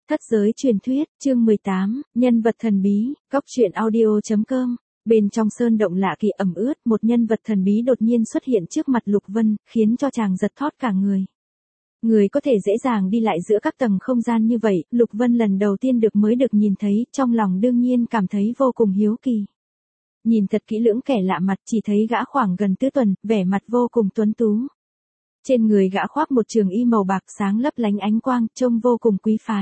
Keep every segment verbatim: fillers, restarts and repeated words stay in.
Thất giới truyền thuyết, chương mười tám, nhân vật thần bí, góc truyện audio chấm com. Bên trong sơn động lạ kỳ ẩm ướt, một nhân vật thần bí đột nhiên xuất hiện trước mặt Lục Vân, khiến cho chàng giật thót cả người. Người có thể dễ dàng đi lại giữa các tầng không gian như vậy, Lục Vân lần đầu tiên được mới được nhìn thấy, trong lòng đương nhiên cảm thấy vô cùng hiếu kỳ. Nhìn thật kỹ lưỡng kẻ lạ mặt, chỉ thấy gã khoảng gần tứ tuần, vẻ mặt vô cùng tuấn tú. Trên người gã khoác một trường y màu bạc sáng lấp lánh ánh quang, trông vô cùng quý phái.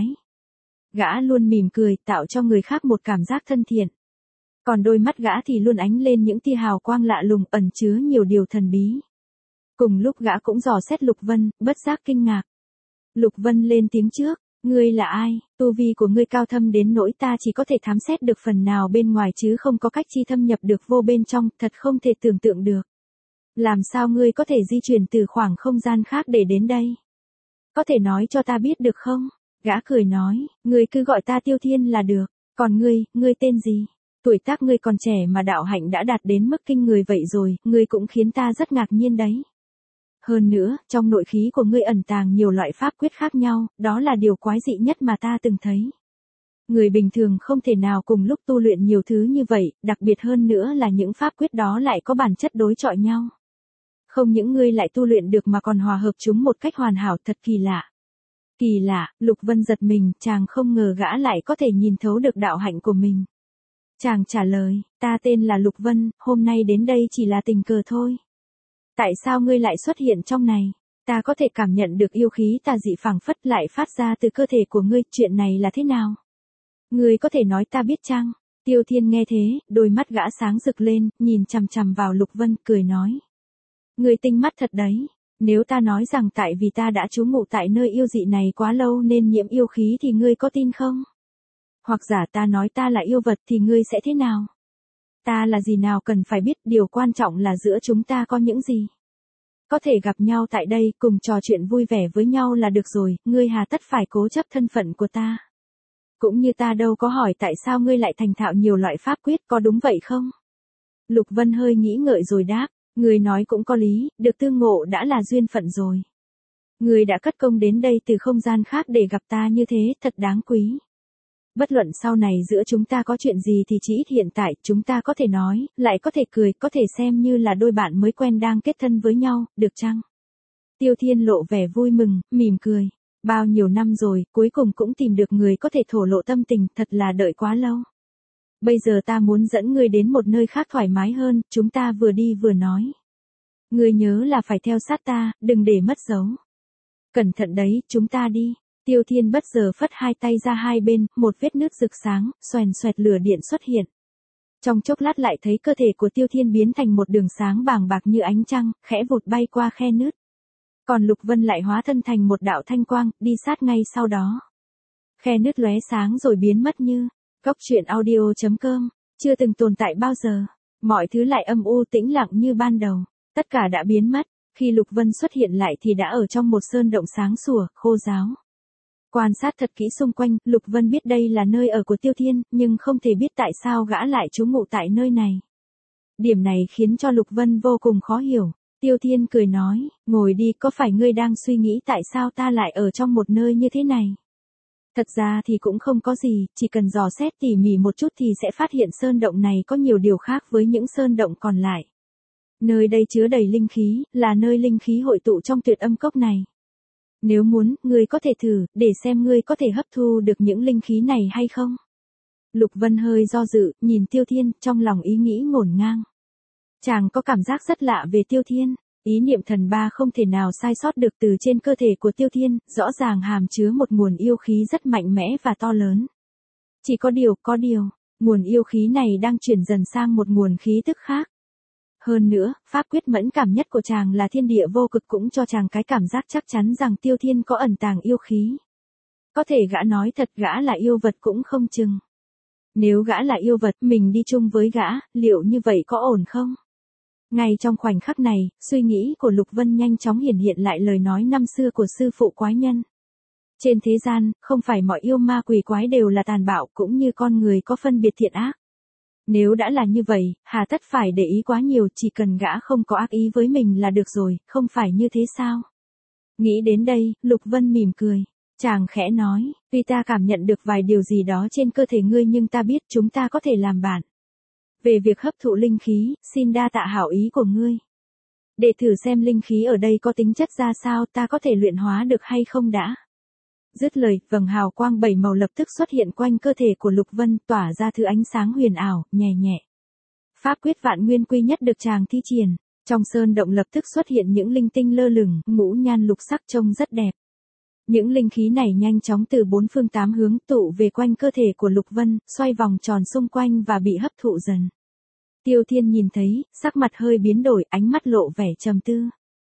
Gã luôn mỉm cười, tạo cho người khác một cảm giác thân thiện. Còn đôi mắt gã thì luôn ánh lên những tia hào quang lạ lùng, ẩn chứa nhiều điều thần bí. Cùng lúc gã cũng dò xét Lục Vân, bất giác kinh ngạc. Lục Vân lên tiếng trước, ngươi là ai, tu vi của ngươi cao thâm đến nỗi ta chỉ có thể thám xét được phần nào bên ngoài chứ không có cách chi thâm nhập được vô bên trong, thật không thể tưởng tượng được. Làm sao ngươi có thể di chuyển từ khoảng không gian khác để đến đây? Có thể nói cho ta biết được không? Gã cười nói, ngươi cứ gọi ta Tiêu Thiên là được, còn ngươi, ngươi tên gì? Tuổi tác ngươi còn trẻ mà đạo hạnh đã đạt đến mức kinh người vậy rồi, ngươi cũng khiến ta rất ngạc nhiên đấy. Hơn nữa, trong nội khí của ngươi ẩn tàng nhiều loại pháp quyết khác nhau, đó là điều quái dị nhất mà ta từng thấy. Người bình thường không thể nào cùng lúc tu luyện nhiều thứ như vậy, đặc biệt hơn nữa là những pháp quyết đó lại có bản chất đối chọi nhau. Không những ngươi lại tu luyện được mà còn hòa hợp chúng một cách hoàn hảo, thật kỳ lạ. Kỳ lạ, Lục Vân giật mình, chàng không ngờ gã lại có thể nhìn thấu được đạo hạnh của mình. Chàng trả lời, ta tên là Lục Vân, hôm nay đến đây chỉ là tình cờ thôi. Tại sao ngươi lại xuất hiện trong này? Ta có thể cảm nhận được yêu khí tà dị phảng phất lại phát ra từ cơ thể của ngươi, chuyện này là thế nào? Ngươi có thể nói ta biết chăng? Tiêu Thiên nghe thế, đôi mắt gã sáng rực lên, nhìn chằm chằm vào Lục Vân, cười nói. Ngươi tinh mắt thật đấy. Nếu ta nói rằng tại vì ta đã trú ngụ tại nơi yêu dị này quá lâu nên nhiễm yêu khí thì ngươi có tin không? Hoặc giả ta nói ta là yêu vật thì ngươi sẽ thế nào? Ta là gì nào cần phải biết, điều quan trọng là giữa chúng ta có những gì? Có thể gặp nhau tại đây, cùng trò chuyện vui vẻ với nhau là được rồi, ngươi hà tất phải cố chấp thân phận của ta. Cũng như ta đâu có hỏi tại sao ngươi lại thành thạo nhiều loại pháp quyết, có đúng vậy không? Lục Vân hơi nghĩ ngợi rồi đáp. Người nói cũng có lý, được tương ngộ đã là duyên phận rồi. Người đã cất công đến đây từ không gian khác để gặp ta như thế, thật đáng quý. Bất luận sau này giữa chúng ta có chuyện gì thì chỉ ít hiện tại chúng ta có thể nói, lại có thể cười, có thể xem như là đôi bạn mới quen đang kết thân với nhau, được chăng? Tiêu Thiên lộ vẻ vui mừng, mỉm cười. Bao nhiêu năm rồi, cuối cùng cũng tìm được người có thể thổ lộ tâm tình, thật là đợi quá lâu. Bây giờ ta muốn dẫn ngươi đến một nơi khác thoải mái hơn, chúng ta vừa đi vừa nói. Ngươi nhớ là phải theo sát ta, đừng để mất dấu. Cẩn thận đấy, chúng ta đi. Tiêu Thiên bất giờ phất hai tay ra hai bên, một vết nứt rực sáng, xoèn xoẹt lửa điện xuất hiện. Trong chốc lát lại thấy cơ thể của Tiêu Thiên biến thành một đường sáng bàng bạc như ánh trăng, khẽ vụt bay qua khe nứt. Còn Lục Vân lại hóa thân thành một đạo thanh quang, đi sát ngay sau đó. Khe nứt lóe sáng rồi biến mất như... Góc truyện audio chấm com, chưa từng tồn tại bao giờ. Mọi thứ lại âm u tĩnh lặng như ban đầu. Tất cả đã biến mất. Khi Lục Vân xuất hiện lại thì đã ở trong một sơn động sáng sủa, khô ráo. Quan sát thật kỹ xung quanh, Lục Vân biết đây là nơi ở của Tiêu Thiên, nhưng không thể biết tại sao gã lại trú ngụ tại nơi này. Điểm này khiến cho Lục Vân vô cùng khó hiểu. Tiêu Thiên cười nói, ngồi đi, có phải ngươi đang suy nghĩ tại sao ta lại ở trong một nơi như thế này? Thật ra thì cũng không có gì, chỉ cần dò xét tỉ mỉ một chút thì sẽ phát hiện sơn động này có nhiều điều khác với những sơn động còn lại. Nơi đây chứa đầy linh khí, là nơi linh khí hội tụ trong tuyệt âm cốc này. Nếu muốn, ngươi có thể thử, để xem ngươi có thể hấp thu được những linh khí này hay không. Lục Vân hơi do dự, nhìn Tiêu Thiên, trong lòng ý nghĩ ngổn ngang. Chàng có cảm giác rất lạ về Tiêu Thiên. Ý niệm thần ba không thể nào sai sót được từ trên cơ thể của Tiêu Thiên, rõ ràng hàm chứa một nguồn yêu khí rất mạnh mẽ và to lớn. Chỉ có điều, có điều, nguồn yêu khí này đang chuyển dần sang một nguồn khí tức khác. Hơn nữa, pháp quyết mẫn cảm nhất của chàng là thiên địa vô cực cũng cho chàng cái cảm giác chắc chắn rằng Tiêu Thiên có ẩn tàng yêu khí. Có thể gã nói thật gã là yêu vật cũng không chừng. Nếu gã là yêu vật, mình đi chung với gã, liệu như vậy có ổn không? Ngay trong khoảnh khắc này, suy nghĩ của Lục Vân nhanh chóng hiển hiện lại lời nói năm xưa của sư phụ quái nhân. Trên thế gian, không phải mọi yêu ma quỷ quái đều là tàn bạo cũng như con người có phân biệt thiện ác. Nếu đã là như vậy, hà tất phải để ý quá nhiều, chỉ cần gã không có ác ý với mình là được rồi, không phải như thế sao? Nghĩ đến đây, Lục Vân mỉm cười. Chàng khẽ nói, tuy ta cảm nhận được vài điều gì đó trên cơ thể ngươi nhưng ta biết chúng ta có thể làm bạn. Về việc hấp thụ linh khí, xin đa tạ hảo ý của ngươi. Để thử xem linh khí ở đây có tính chất ra sao, ta có thể luyện hóa được hay không đã. Dứt lời, vầng hào quang bảy màu lập tức xuất hiện quanh cơ thể của Lục Vân, tỏa ra thứ ánh sáng huyền ảo, nhẹ nhẹ. Pháp quyết vạn nguyên quy nhất được chàng thi triển, trong sơn động lập tức xuất hiện những linh tinh lơ lửng, ngũ nhan lục sắc trông rất đẹp. Những linh khí này nhanh chóng từ bốn phương tám hướng tụ về quanh cơ thể của Lục Vân, xoay vòng tròn xung quanh và bị hấp thụ dần. Tiêu Thiên nhìn thấy, sắc mặt hơi biến đổi, ánh mắt lộ vẻ trầm tư.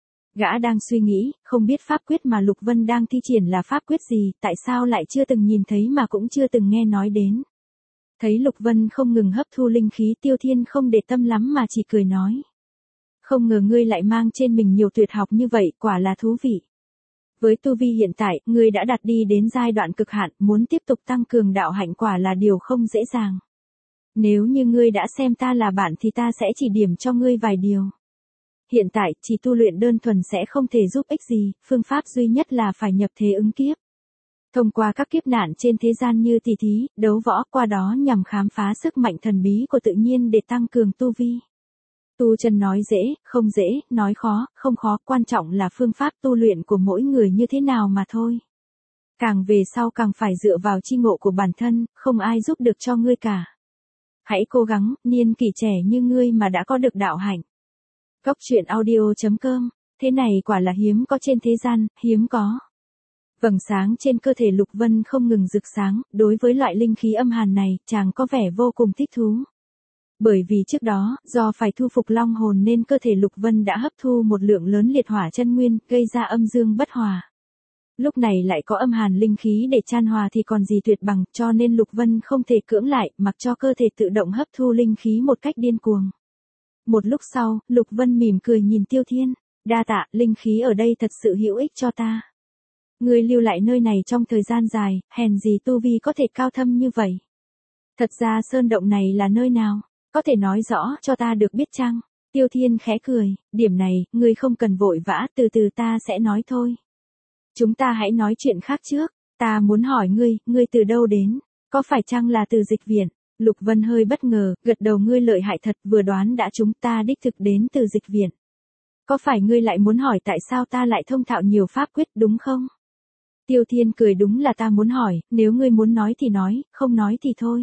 Gã đang suy nghĩ, không biết pháp quyết mà Lục Vân đang thi triển là pháp quyết gì, tại sao lại chưa từng nhìn thấy mà cũng chưa từng nghe nói đến. Thấy Lục Vân không ngừng hấp thu linh khí, Tiêu Thiên không để tâm lắm mà chỉ cười nói. Không ngờ ngươi lại mang trên mình nhiều tuyệt học như vậy, quả là thú vị. Với tu vi hiện tại, ngươi đã đạt đi đến giai đoạn cực hạn, muốn tiếp tục tăng cường đạo hạnh quả là điều không dễ dàng. Nếu như ngươi đã xem ta là bạn thì ta sẽ chỉ điểm cho ngươi vài điều. Hiện tại, chỉ tu luyện đơn thuần sẽ không thể giúp ích gì, phương pháp duy nhất là phải nhập thế ứng kiếp. Thông qua các kiếp nạn trên thế gian như tỷ thí, đấu võ, qua đó nhằm khám phá sức mạnh thần bí của tự nhiên để tăng cường tu vi. Tu chân nói dễ, không dễ, nói khó, không khó, quan trọng là phương pháp tu luyện của mỗi người như thế nào mà thôi. Càng về sau càng phải dựa vào chi ngộ của bản thân, không ai giúp được cho ngươi cả. Hãy cố gắng, niên kỷ trẻ như ngươi mà đã có được đạo hạnh. Cốc truyện audio chấm com, thế này quả là hiếm có trên thế gian, hiếm có. Vầng sáng trên cơ thể Lục Vân không ngừng rực sáng, đối với loại linh khí âm hàn này, chàng có vẻ vô cùng thích thú. Bởi vì trước đó, do phải thu phục long hồn nên cơ thể Lục Vân đã hấp thu một lượng lớn liệt hỏa chân nguyên, gây ra âm dương bất hòa. Lúc này lại có âm hàn linh khí để chan hòa thì còn gì tuyệt bằng, cho nên Lục Vân không thể cưỡng lại, mặc cho cơ thể tự động hấp thu linh khí một cách điên cuồng. Một lúc sau, Lục Vân mỉm cười nhìn Tiêu Thiên, đa tạ, linh khí ở đây thật sự hữu ích cho ta. Ngươi lưu lại nơi này trong thời gian dài, hèn gì tu vi có thể cao thâm như vậy. Thật ra sơn động này là nơi nào, có thể nói rõ cho ta được biết chăng? Tiêu Thiên khẽ cười, điểm này, ngươi không cần vội vã, từ từ ta sẽ nói thôi. Chúng ta hãy nói chuyện khác trước, ta muốn hỏi ngươi, ngươi từ đâu đến, có phải chăng là từ dịch viện? Lục Vân hơi bất ngờ, gật đầu, ngươi lợi hại thật, vừa đoán đã chúng ta đích thực đến từ dịch viện. Có phải ngươi lại muốn hỏi tại sao ta lại thông thạo nhiều pháp quyết đúng không? Tiêu Thiên cười, đúng là ta muốn hỏi, nếu ngươi muốn nói thì nói, không nói thì thôi.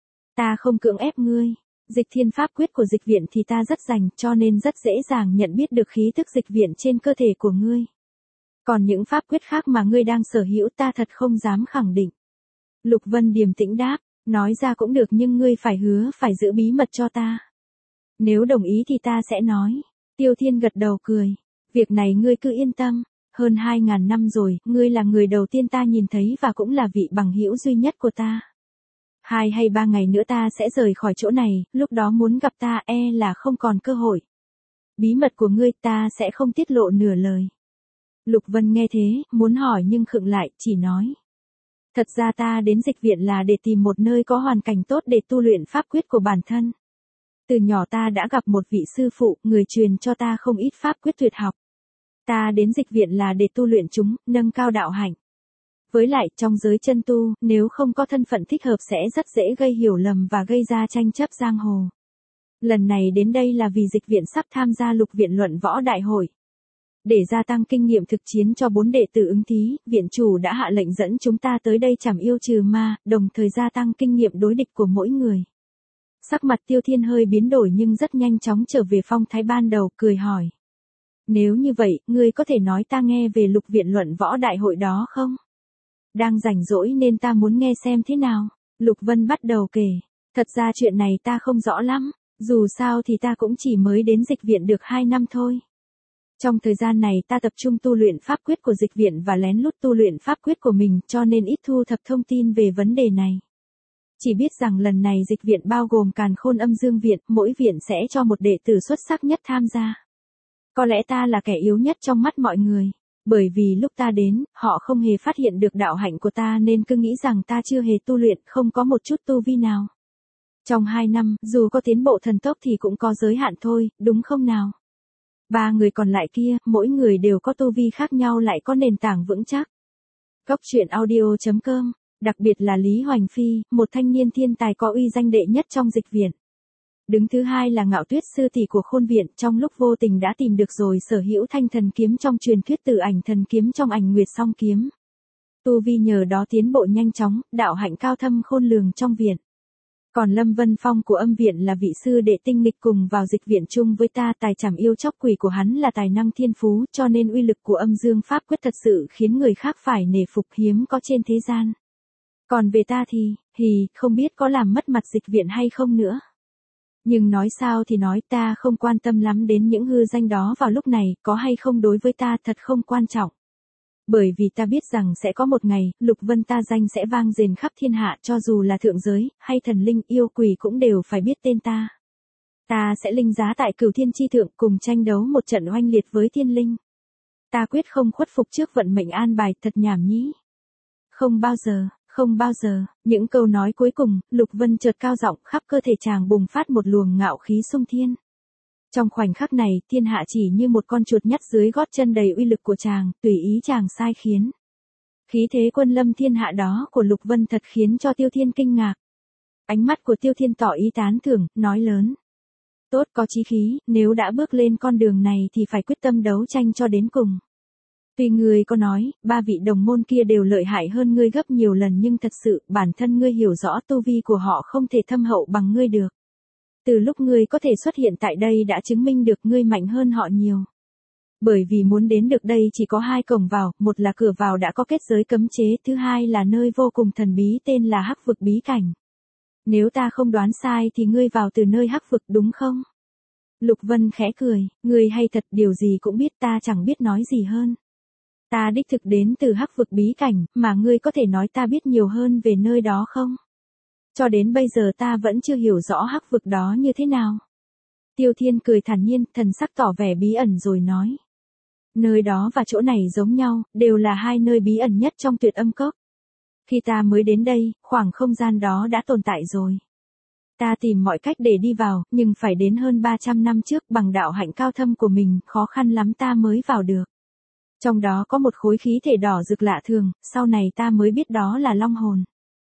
Ta không cưỡng ép ngươi, dịch thiên pháp quyết của dịch viện thì ta rất rành, cho nên rất dễ dàng nhận biết được khí tức dịch viện trên cơ thể của ngươi. Còn những pháp quyết khác mà ngươi đang sở hữu ta thật không dám khẳng định. Lục Vân điềm tĩnh đáp, nói ra cũng được nhưng ngươi phải hứa phải giữ bí mật cho ta. Nếu đồng ý thì ta sẽ nói. Tiêu Thiên gật đầu cười, việc này ngươi cứ yên tâm, hơn hai ngàn năm rồi, ngươi là người đầu tiên ta nhìn thấy và cũng là vị bằng hữu duy nhất của ta. Hai hay ba ngày nữa ta sẽ rời khỏi chỗ này, lúc đó muốn gặp ta e là không còn cơ hội. Bí mật của ngươi ta sẽ không tiết lộ nửa lời. Lục Vân nghe thế, muốn hỏi nhưng khựng lại, chỉ nói. Thật ra ta đến dịch viện là để tìm một nơi có hoàn cảnh tốt để tu luyện pháp quyết của bản thân. Từ nhỏ ta đã gặp một vị sư phụ, người truyền cho ta không ít pháp quyết tuyệt học. Ta đến dịch viện là để tu luyện chúng, nâng cao đạo hạnh. Với lại, trong giới chân tu, nếu không có thân phận thích hợp sẽ rất dễ gây hiểu lầm và gây ra tranh chấp giang hồ. Lần này đến đây là vì dịch viện sắp tham gia lục viện luận võ đại hội. Để gia tăng kinh nghiệm thực chiến cho bốn đệ tử ứng thí, viện chủ đã hạ lệnh dẫn chúng ta tới đây chảm yêu trừ ma, đồng thời gia tăng kinh nghiệm đối địch của mỗi người. Sắc mặt Tiêu Thiên hơi biến đổi nhưng rất nhanh chóng trở về phong thái ban đầu, cười hỏi. Nếu như vậy, ngươi có thể nói ta nghe về lục viện luận võ đại hội đó không? Đang rảnh rỗi nên ta muốn nghe xem thế nào. Lục Vân bắt đầu kể. Thật ra chuyện này ta không rõ lắm, dù sao thì ta cũng chỉ mới đến dịch viện được hai năm thôi. Trong thời gian này ta tập trung tu luyện pháp quyết của dịch viện và lén lút tu luyện pháp quyết của mình cho nên ít thu thập thông tin về vấn đề này. Chỉ biết rằng lần này dịch viện bao gồm Càn Khôn Âm Dương Viện, mỗi viện sẽ cho một đệ tử xuất sắc nhất tham gia. Có lẽ ta là kẻ yếu nhất trong mắt mọi người, bởi vì lúc ta đến, họ không hề phát hiện được đạo hạnh của ta nên cứ nghĩ rằng ta chưa hề tu luyện, không có một chút tu vi nào. Trong hai năm, dù có tiến bộ thần tốc thì cũng có giới hạn thôi, đúng không nào? Ba người còn lại kia, mỗi người đều có tu vi khác nhau lại có nền tảng vững chắc. Cóc truyện audio chấm com, đặc biệt là Lý Hoành Phi, một thanh niên thiên tài có uy danh đệ nhất trong dịch viện. Đứng thứ hai là Ngạo Tuyết sư tỷ của Khôn viện, trong lúc vô tình đã tìm được rồi sở hữu thanh thần kiếm trong truyền thuyết Tử Ảnh thần kiếm trong Ảnh Nguyệt song kiếm. Tu vi nhờ đó tiến bộ nhanh chóng, đạo hạnh cao thâm khôn lường trong viện. Còn Lâm Vân Phong của Âm viện là vị sư đệ tinh nghịch cùng vào dịch viện chung với ta, tài chảm yêu chóc quỷ của hắn là tài năng thiên phú, cho nên uy lực của Âm Dương pháp quyết thật sự khiến người khác phải nể phục, hiếm có trên thế gian. Còn về ta thì, hì, không biết có làm mất mặt dịch viện hay không nữa. Nhưng nói sao thì nói, ta không quan tâm lắm đến những hư danh đó vào lúc này, có hay không đối với ta thật không quan trọng. Bởi vì ta biết rằng sẽ có một ngày, Lục Vân ta danh sẽ vang dền khắp thiên hạ, cho dù là thượng giới, hay thần linh, yêu quỷ cũng đều phải biết tên ta. Ta sẽ linh giá tại Cửu Thiên chi thượng, cùng tranh đấu một trận oanh liệt với thiên linh. Ta quyết không khuất phục trước vận mệnh an bài, thật nhảm nhí. Không bao giờ, không bao giờ, những câu nói cuối cùng, Lục Vân chợt cao giọng, khắp cơ thể chàng bùng phát một luồng ngạo khí xung thiên. Trong khoảnh khắc này, thiên hạ chỉ như một con chuột nhắt dưới gót chân đầy uy lực của chàng, tùy ý chàng sai khiến. Khí thế quân lâm thiên hạ đó của Lục Vân thật khiến cho Tiêu Thiên kinh ngạc. Ánh mắt của Tiêu Thiên tỏ ý tán thưởng, nói lớn. Tốt, có chí khí, nếu đã bước lên con đường này thì phải quyết tâm đấu tranh cho đến cùng. Tuy ngươi có nói, ba vị đồng môn kia đều lợi hại hơn ngươi gấp nhiều lần, nhưng thật sự, bản thân ngươi hiểu rõ tu vi của họ không thể thâm hậu bằng ngươi được. Từ lúc ngươi có thể xuất hiện tại đây đã chứng minh được ngươi mạnh hơn họ nhiều. Bởi vì muốn đến được đây chỉ có hai cổng vào, một là cửa vào đã có kết giới cấm chế, thứ hai là nơi vô cùng thần bí tên là Hắc vực bí cảnh. Nếu ta không đoán sai thì ngươi vào từ nơi Hắc vực đúng không? Lục Vân khẽ cười, ngươi hay thật, điều gì cũng biết, ta chẳng biết nói gì hơn. Ta đích thực đến từ Hắc vực bí cảnh, mà ngươi có thể nói ta biết nhiều hơn về nơi đó không? Cho đến bây giờ ta vẫn chưa hiểu rõ Hắc vực đó như thế nào. Tiêu Thiên cười thản nhiên, thần sắc tỏ vẻ bí ẩn rồi nói. Nơi đó và chỗ này giống nhau, đều là hai nơi bí ẩn nhất trong Tuyệt Âm Cốc. Khi ta mới đến đây, khoảng không gian đó đã tồn tại rồi. Ta tìm mọi cách để đi vào, nhưng phải đến hơn ba trăm năm trước, bằng đạo hạnh cao thâm của mình, khó khăn lắm ta mới vào được. Trong đó có một khối khí thể đỏ rực lạ thường, sau này ta mới biết đó là long hồn.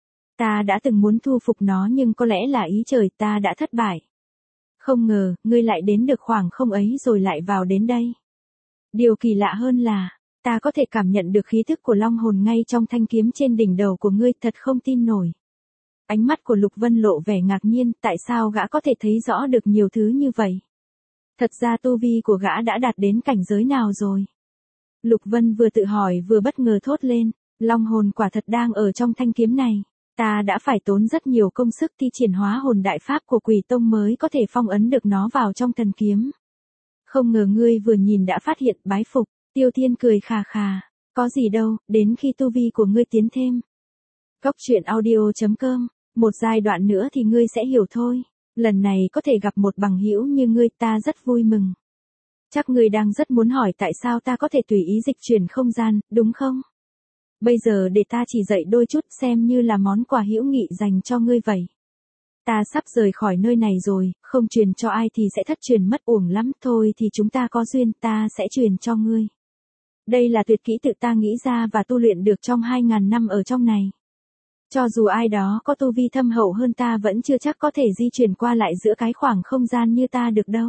Ta đã từng muốn thu phục nó nhưng có lẽ là ý trời, ta đã thất bại. Không ngờ, ngươi lại đến được khoảng không ấy rồi lại vào đến đây. Điều kỳ lạ hơn là, ta có thể cảm nhận được khí thức của long hồn ngay trong thanh kiếm trên đỉnh đầu của ngươi, thật không tin nổi. Ánh mắt của Lục Vân lộ vẻ ngạc nhiên, tại sao gã có thể thấy rõ được nhiều thứ như vậy? Thật ra tu vi của gã đã đạt đến cảnh giới nào rồi? Lục Vân vừa tự hỏi vừa bất ngờ thốt lên, long hồn quả thật đang ở trong thanh kiếm này. Ta đã phải tốn rất nhiều công sức thi triển hóa hồn đại pháp của Quỷ Tông mới có thể phong ấn được nó vào trong thần kiếm. Không ngờ ngươi vừa nhìn đã phát hiện, bái phục. Tiêu Thiên cười khà khà, có gì đâu, đến khi tu vi của ngươi tiến thêm. Cóc truyện audio chấm com, một giai đoạn nữa thì ngươi sẽ hiểu thôi. Lần này có thể gặp một bằng hữu như ngươi, ta rất vui mừng. Chắc ngươi đang rất muốn hỏi tại sao ta có thể tùy ý dịch chuyển không gian, đúng không? Bây giờ để ta chỉ dạy đôi chút xem như là món quà hữu nghị dành cho ngươi vậy. Ta sắp rời khỏi nơi này rồi, không truyền cho ai thì sẽ thất truyền mất, uổng lắm, thôi thì chúng ta có duyên, ta sẽ truyền cho ngươi. Đây là tuyệt kỹ tự ta nghĩ ra và tu luyện được trong hai ngàn năm ở trong này. Cho dù ai đó có tu vi thâm hậu hơn ta vẫn chưa chắc có thể di chuyển qua lại giữa cái khoảng không gian như ta được đâu.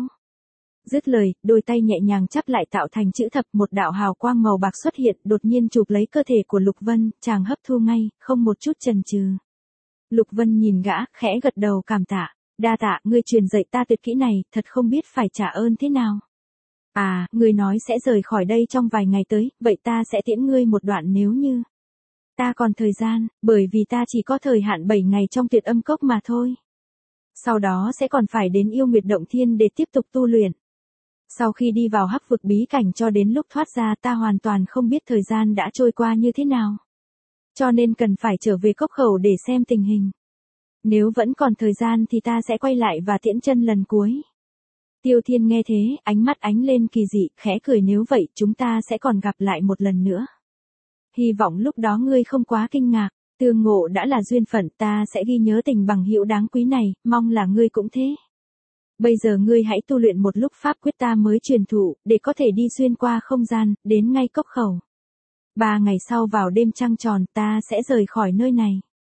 Dứt lời, đôi tay nhẹ nhàng chắp lại tạo thành chữ thập, một đạo hào quang màu bạc xuất hiện, đột nhiên chụp lấy cơ thể của Lục Vân, chàng hấp thu ngay, không một chút chần chừ. Lục Vân nhìn gã, khẽ gật đầu cảm tạ, đa tạ, ngươi truyền dạy ta tuyệt kỹ này, thật không biết phải trả ơn thế nào. À, ngươi nói sẽ rời khỏi đây trong vài ngày tới, vậy ta sẽ tiễn ngươi một đoạn nếu như ta còn thời gian, bởi vì ta chỉ có thời hạn bảy ngày trong Tuyệt Âm Cốc mà thôi. Sau đó sẽ còn phải đến Yêu Nguyệt Động Thiên để tiếp tục tu luyện. Sau khi đi vào Hắc vực bí cảnh cho đến lúc thoát ra, ta hoàn toàn không biết thời gian đã trôi qua như thế nào. Cho nên cần phải trở về cốc khẩu để xem tình hình. Nếu vẫn còn thời gian thì ta sẽ quay lại và tiễn chân lần cuối. Tiêu Thiên nghe thế, ánh mắt ánh lên kỳ dị, khẽ cười, nếu vậy chúng ta sẽ còn gặp lại một lần nữa. Hy vọng lúc đó ngươi không quá kinh ngạc, tương ngộ đã là duyên phận, ta sẽ ghi nhớ tình bằng hữu đáng quý này, mong là ngươi cũng thế. Bây giờ ngươi hãy tu luyện một lúc pháp quyết ta mới truyền thụ, để có thể đi xuyên qua không gian, đến ngay cốc khẩu. Ba ngày sau vào đêm trăng tròn ta sẽ rời khỏi nơi này.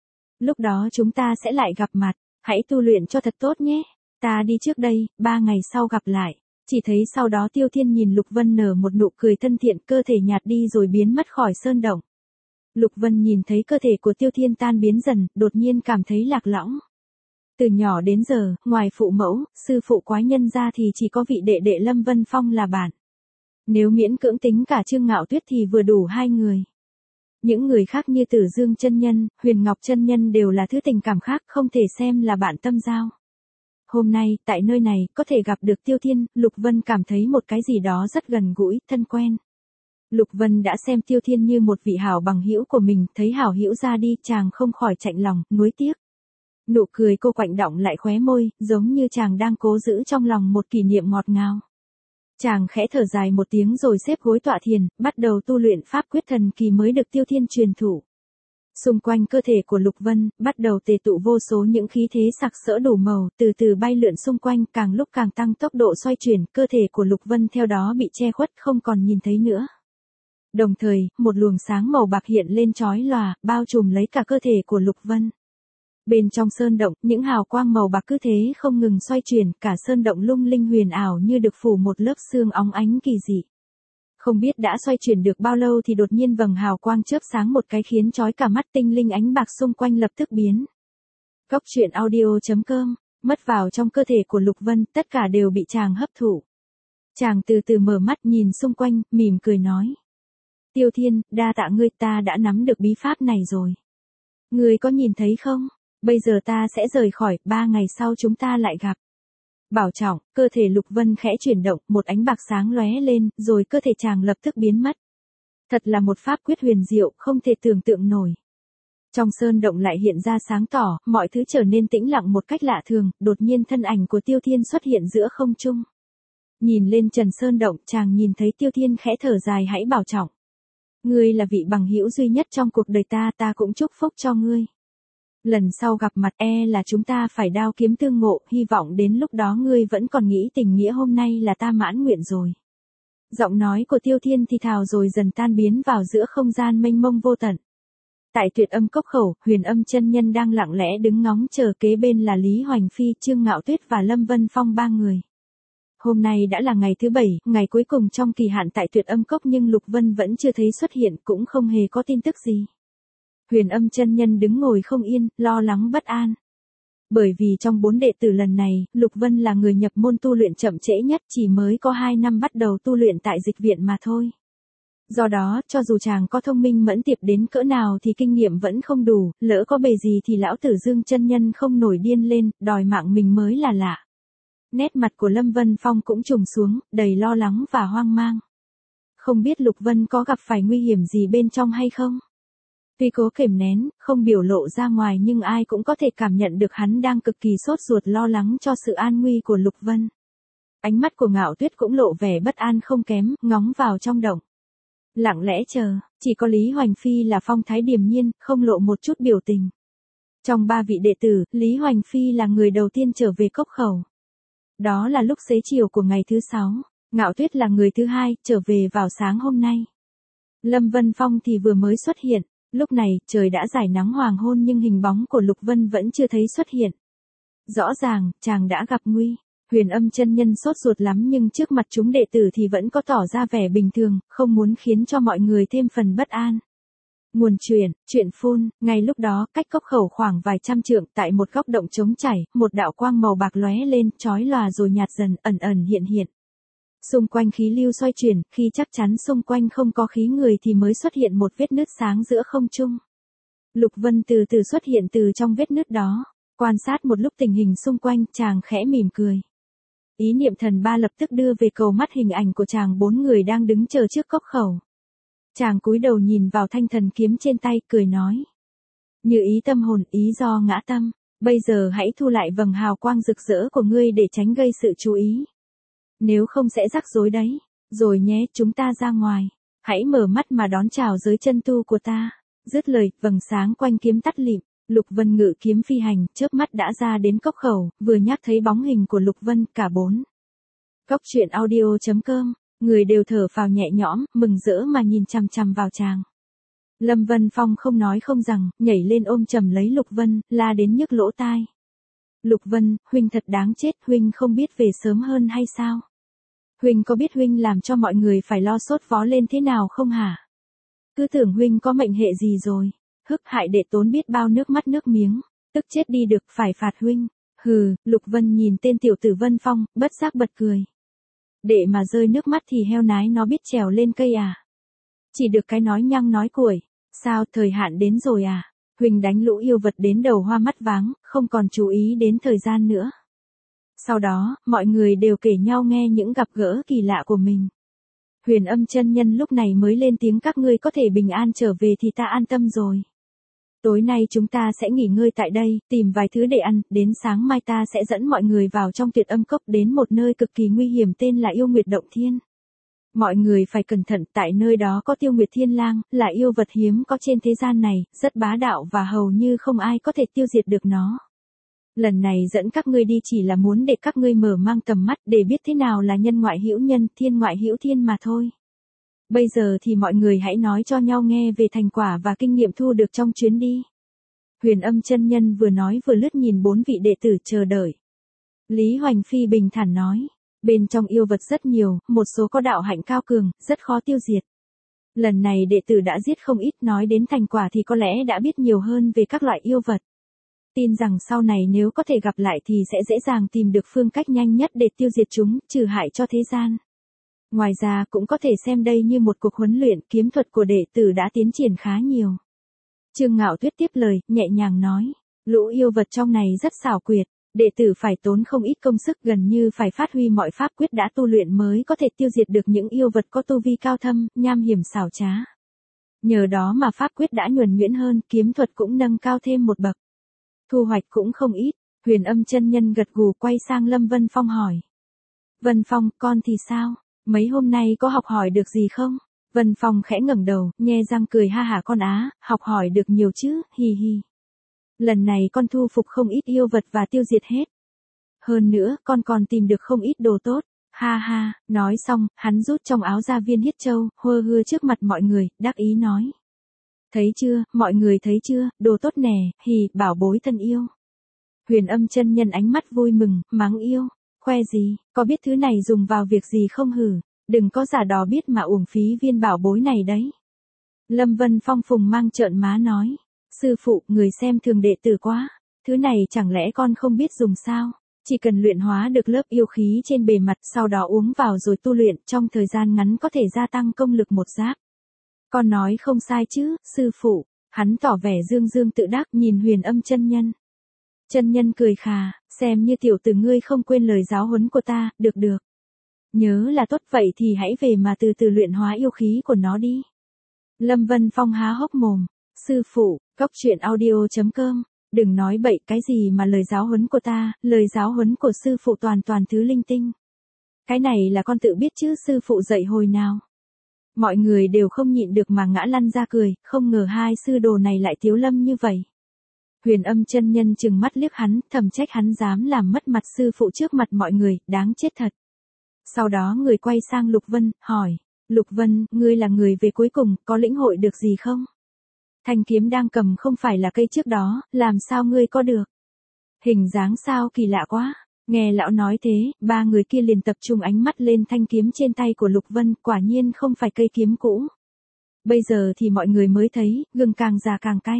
Lúc đó chúng ta sẽ lại gặp mặt, hãy tu luyện cho thật tốt nhé. Ta đi trước đây, ba ngày sau gặp lại. Chỉ thấy sau đó Tiêu Thiên nhìn Lục Vân nở một nụ cười thân thiện, cơ thể nhạt đi rồi biến mất khỏi sơn động. Lục Vân nhìn thấy cơ thể của Tiêu Thiên tan biến dần, đột nhiên cảm thấy lạc lõng. Từ nhỏ đến giờ, ngoài phụ mẫu, sư phụ quái nhân ra thì chỉ có vị đệ đệ Lâm Vân Phong là bạn. Nếu miễn cưỡng tính cả Trương Ngạo Tuyết thì vừa đủ hai người. Những người khác như Tử Dương chân nhân, Huyền Ngọc chân nhân đều là thứ tình cảm khác, không thể xem là bạn tâm giao. Hôm nay, tại nơi này, có thể gặp được Tiêu Thiên, Lục Vân cảm thấy một cái gì đó rất gần gũi, thân quen. Lục Vân đã xem Tiêu Thiên như một vị hảo bằng hữu của mình, thấy hảo hữu ra đi, chàng không khỏi chạnh lòng, nuối tiếc. Nụ cười cô quạnh đọng lại khóe môi, giống như chàng đang cố giữ trong lòng một kỷ niệm ngọt ngào. Chàng khẽ thở dài một tiếng rồi xếp gối tọa thiền, bắt đầu tu luyện pháp quyết thần kỳ mới được Tiêu Thiên truyền thụ. Xung quanh cơ thể của Lục Vân, bắt đầu tề tụ vô số những khí thế sặc sỡ đủ màu, từ từ bay lượn xung quanh, càng lúc càng tăng tốc độ xoay chuyển, cơ thể của Lục Vân theo đó bị che khuất, không còn nhìn thấy nữa. Đồng thời, một luồng sáng màu bạc hiện lên chói lòa, bao trùm lấy cả cơ thể của Lục Vân. Bên trong sơn động, những hào quang màu bạc cứ thế không ngừng xoay chuyển, cả sơn động lung linh huyền ảo như được phủ một lớp sương óng ánh kỳ dị. Không biết đã xoay chuyển được bao lâu thì đột nhiên vầng hào quang chớp sáng một cái khiến chói cả mắt, tinh linh ánh bạc xung quanh lập tức biến. Cốc truyện audio chấm com, mất vào trong cơ thể của Lục Vân, tất cả đều bị chàng hấp thụ. Chàng từ từ mở mắt nhìn xung quanh, mỉm cười nói. Tiêu Thiên, đa tạ ngươi, ta đã nắm được bí pháp này rồi. Ngươi có nhìn thấy không? Bây giờ ta sẽ rời khỏi, ba ngày sau chúng ta lại gặp. Bảo trọng, cơ thể Lục Vân khẽ chuyển động, một ánh bạc sáng lóe lên, rồi cơ thể chàng lập tức biến mất. Thật là một pháp quyết huyền diệu, không thể tưởng tượng nổi. Trong sơn động lại hiện ra sáng tỏ, mọi thứ trở nên tĩnh lặng một cách lạ thường, đột nhiên thân ảnh của Tiêu Thiên xuất hiện giữa không trung. Nhìn lên trần sơn động, chàng nhìn thấy Tiêu Thiên khẽ thở dài, hãy bảo trọng. Ngươi là vị bằng hữu duy nhất trong cuộc đời ta, ta cũng chúc phúc cho ngươi. Lần sau gặp mặt e là chúng ta phải đao kiếm tương ngộ, hy vọng đến lúc đó ngươi vẫn còn nghĩ tình nghĩa hôm nay là ta mãn nguyện rồi. Giọng nói của Tiêu Thiên thì thào rồi dần tan biến vào giữa không gian mênh mông vô tận. Tại Tuyệt Âm Cốc khẩu, Huyền Âm chân nhân đang lặng lẽ đứng ngóng chờ, kế bên là Lý Hoành Phi, Trương Ngạo Tuyết và Lâm Vân Phong ba người. Hôm nay đã là ngày thứ bảy, ngày cuối cùng trong kỳ hạn tại Tuyệt Âm Cốc, nhưng Lục Vân vẫn chưa thấy xuất hiện, cũng không hề có tin tức gì. Huyền Âm chân nhân đứng ngồi không yên, lo lắng bất an. Bởi vì trong bốn đệ tử lần này, Lục Vân là người nhập môn tu luyện chậm trễ nhất, chỉ mới có hai năm bắt đầu tu luyện tại dịch viện mà thôi. Do đó, cho dù chàng có thông minh mẫn tiệp đến cỡ nào thì kinh nghiệm vẫn không đủ, lỡ có bề gì thì lão Tử Dương chân nhân không nổi điên lên, đòi mạng mình mới là lạ. Nét mặt của Lâm Vân Phong cũng trùng xuống, đầy lo lắng và hoang mang. Không biết Lục Vân có gặp phải nguy hiểm gì bên trong hay không? Tuy cố kềm nén, không biểu lộ ra ngoài nhưng ai cũng có thể cảm nhận được hắn đang cực kỳ sốt ruột lo lắng cho sự an nguy của Lục Vân. Ánh mắt của Ngạo Tuyết cũng lộ vẻ bất an không kém, ngóng vào trong động. Lặng lẽ chờ, chỉ có Lý Hoành Phi là phong thái điềm nhiên, không lộ một chút biểu tình. Trong ba vị đệ tử, Lý Hoành Phi là người đầu tiên trở về cốc khẩu. Đó là lúc xế chiều của ngày thứ sáu, Ngạo Tuyết là người thứ hai, trở về vào sáng hôm nay. Lâm Vân Phong thì vừa mới xuất hiện. Lúc này, trời đã rải nắng hoàng hôn nhưng hình bóng của Lục Vân vẫn chưa thấy xuất hiện. Rõ ràng, chàng đã gặp nguy. Huyền Âm chân nhân sốt ruột lắm nhưng trước mặt chúng đệ tử thì vẫn có tỏ ra vẻ bình thường, không muốn khiến cho mọi người thêm phần bất an. Nguồn truyền, truyện phun, ngay lúc đó, cách cốc khẩu khoảng vài trăm trượng, tại một góc động trống chảy, một đạo quang màu bạc lóe lên, chói lòa rồi nhạt dần, ẩn ẩn hiện hiện. Xung quanh khí lưu xoay chuyển, khi chắc chắn xung quanh không có khí người thì mới xuất hiện một vết nứt sáng giữa không trung. Lục Vân từ từ xuất hiện từ trong vết nứt đó, quan sát một lúc tình hình xung quanh, chàng khẽ mỉm cười. Ý niệm thần ba lập tức đưa về cầu mắt hình ảnh của chàng bốn người đang đứng chờ trước cốc khẩu. Chàng cúi đầu nhìn vào thanh thần kiếm trên tay, cười nói. Như ý tâm hồn, ý do ngã tâm, bây giờ hãy thu lại vầng hào quang rực rỡ của ngươi để tránh gây sự chú ý. Nếu không sẽ rắc rối đấy. Rồi nhé, chúng ta ra ngoài. Hãy mở mắt mà đón chào giới chân tu của ta. Dứt lời, vầng sáng quanh kiếm tắt lịm. Lục Vân ngự kiếm phi hành, chớp mắt đã ra đến cốc khẩu, vừa nhắc thấy bóng hình của Lục Vân, cả bốn. Cốc truyện audio chấm com, người đều thở phào nhẹ nhõm, mừng rỡ mà nhìn chằm chằm vào chàng. Lâm Vân Phong không nói không rằng, nhảy lên ôm chầm lấy Lục Vân, la đến nhức lỗ tai. Lục Vân, huynh thật đáng chết, huynh không biết về sớm hơn hay sao? Huynh có biết huynh làm cho mọi người phải lo sốt vó lên thế nào không hả? Cứ tưởng huynh có mệnh hệ gì rồi, hức hại đệ tốn biết bao nước mắt nước miếng, tức chết đi được, phải phạt huynh. Hừ, Lục Vân nhìn tên tiểu tử Vân Phong, bất giác bật cười. Đệ mà rơi nước mắt thì heo nái nó biết trèo lên cây à? Chỉ được cái nói nhăng nói cuội, sao thời hạn đến rồi à? Huynh đánh lũ yêu vật đến đầu hoa mắt váng, không còn chú ý đến thời gian nữa. Sau đó, mọi người đều kể nhau nghe những gặp gỡ kỳ lạ của mình. Huyền Âm chân nhân lúc này mới lên tiếng, các ngươi có thể bình an trở về thì ta an tâm rồi. Tối nay chúng ta sẽ nghỉ ngơi tại đây, tìm vài thứ để ăn, đến sáng mai ta sẽ dẫn mọi người vào trong Tuyệt Âm Cốc đến một nơi cực kỳ nguy hiểm tên là Yêu Nguyệt Động Thiên. Mọi người phải cẩn thận, tại nơi đó có Tiêu Nguyệt Thiên Lang, là yêu vật hiếm có trên thế gian này, rất bá đạo và hầu như không ai có thể tiêu diệt được nó. Lần này dẫn các ngươi đi chỉ là muốn để các ngươi mở mang tầm mắt để biết thế nào là nhân ngoại hữu nhân, thiên ngoại hữu thiên mà thôi. Bây giờ thì mọi người hãy nói cho nhau nghe về thành quả và kinh nghiệm thu được trong chuyến đi. Huyền Âm chân nhân vừa nói vừa lướt nhìn bốn vị đệ tử chờ đợi. Lý Hoành Phi bình thản nói, bên trong yêu vật rất nhiều, một số có đạo hạnh cao cường, rất khó tiêu diệt. Lần này đệ tử đã giết không ít, nói đến thành quả thì có lẽ đã biết nhiều hơn về các loại yêu vật. Tin rằng sau này nếu có thể gặp lại thì sẽ dễ dàng tìm được phương cách nhanh nhất để tiêu diệt chúng, trừ hại cho thế gian. Ngoài ra cũng có thể xem đây như một cuộc huấn luyện, kiếm thuật của đệ tử đã tiến triển khá nhiều. Trương Ngạo Tuyết tiếp lời, nhẹ nhàng nói, lũ yêu vật trong này rất xảo quyệt, đệ tử phải tốn không ít công sức, gần như phải phát huy mọi pháp quyết đã tu luyện mới có thể tiêu diệt được những yêu vật có tu vi cao thâm, nham hiểm xảo trá. Nhờ đó mà pháp quyết đã nhuần nhuyễn hơn, kiếm thuật cũng nâng cao thêm một bậc. Thu hoạch cũng không ít. Huyền Âm chân nhân gật gù, quay sang Lâm Vân Phong hỏi. Vân Phong, con thì sao? Mấy hôm nay có học hỏi được gì không? Vân Phong khẽ ngẩng đầu, nhe răng cười ha hả, con á, học hỏi được nhiều chứ, hi hi. Lần này con thu phục không ít yêu vật và tiêu diệt hết. Hơn nữa, con còn tìm được không ít đồ tốt. Ha ha, nói xong, hắn rút trong áo ra viên huyết châu, hơ hưa trước mặt mọi người, đắc ý nói. Thấy chưa, mọi người thấy chưa, đồ tốt nè, hì, bảo bối thân yêu. Huyền Âm chân nhân ánh mắt vui mừng, mắng yêu, khoe gì, có biết thứ này dùng vào việc gì không hử, đừng có giả đò biết mà uổng phí viên bảo bối này đấy. Lâm Vân Phong phùng mang trợn má nói, sư phụ, người xem thường đệ tử quá, thứ này chẳng lẽ con không biết dùng sao, chỉ cần luyện hóa được lớp yêu khí trên bề mặt, sau đó uống vào rồi tu luyện, trong thời gian ngắn có thể gia tăng công lực một giáp. Con nói không sai chứ, sư phụ, hắn tỏ vẻ dương dương tự đắc nhìn Huyền Âm chân nhân. Chân nhân cười khà, xem như tiểu tử ngươi không quên lời giáo huấn của ta, được được. Nhớ là tốt, vậy thì hãy về mà từ từ luyện hóa yêu khí của nó đi. Lâm Vân Phong há hốc mồm, sư phụ, cốc truyện audio chấm com, đừng nói bậy, cái gì mà lời giáo huấn của ta, lời giáo huấn của sư phụ toàn toàn thứ linh tinh. Cái này là con tự biết chứ, sư phụ dạy hồi nào. Mọi người đều không nhịn được mà ngã lăn ra cười, không ngờ hai sư đồ này lại thiếu lâm như vậy. Huyền Âm chân nhân trừng mắt liếc hắn, thầm trách hắn dám làm mất mặt sư phụ trước mặt mọi người, đáng chết thật. Sau đó người quay sang Lục Vân, hỏi, Lục Vân, ngươi là người về cuối cùng, có lĩnh hội được gì không? Thanh kiếm đang cầm không phải là cây trước đó, làm sao ngươi có được? Hình dáng sao kỳ lạ quá. Nghe lão nói thế, ba người kia liền tập trung ánh mắt lên thanh kiếm trên tay của Lục Vân, quả nhiên không phải cây kiếm cũ. Bây giờ thì mọi người mới thấy, gừng càng già càng cay.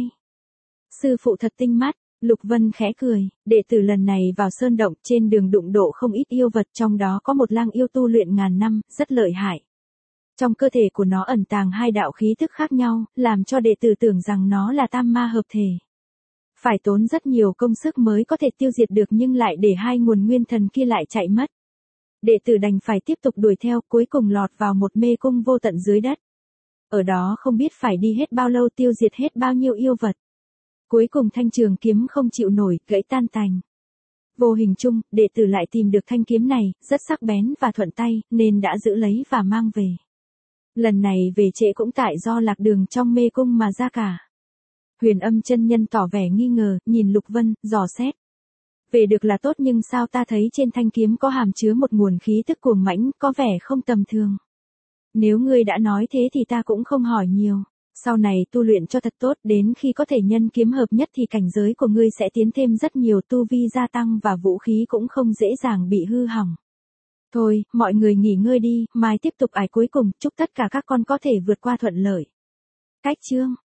Sư phụ thật tinh mắt, Lục Vân khẽ cười, đệ tử lần này vào sơn động, trên đường đụng độ không ít yêu vật, trong đó có một lang yêu tu luyện ngàn năm, rất lợi hại. Trong cơ thể của nó ẩn tàng hai đạo khí thức khác nhau, làm cho đệ tử tưởng rằng nó là tam ma hợp thể. Phải tốn rất nhiều công sức mới có thể tiêu diệt được, nhưng lại để hai nguồn nguyên thần kia lại chạy mất. Đệ tử đành phải tiếp tục đuổi theo, cuối cùng lọt vào một mê cung vô tận dưới đất. Ở đó không biết phải đi hết bao lâu, tiêu diệt hết bao nhiêu yêu vật. Cuối cùng thanh trường kiếm không chịu nổi, gãy tan tành. Vô hình chung, đệ tử lại tìm được thanh kiếm này, rất sắc bén và thuận tay, nên đã giữ lấy và mang về. Lần này về trễ cũng tại do lạc đường trong mê cung mà ra cả. Huyền Âm chân nhân tỏ vẻ nghi ngờ, nhìn Lục Vân, dò xét. Về được là tốt, nhưng sao ta thấy trên thanh kiếm có hàm chứa một nguồn khí tức cuồng mãnh, có vẻ không tầm thường. Nếu ngươi đã nói thế thì ta cũng không hỏi nhiều. Sau này tu luyện cho thật tốt, đến khi có thể nhân kiếm hợp nhất thì cảnh giới của ngươi sẽ tiến thêm rất nhiều, tu vi gia tăng và vũ khí cũng không dễ dàng bị hư hỏng. Thôi, mọi người nghỉ ngơi đi, mai tiếp tục ải cuối cùng, chúc tất cả các con có thể vượt qua thuận lợi. Cách chương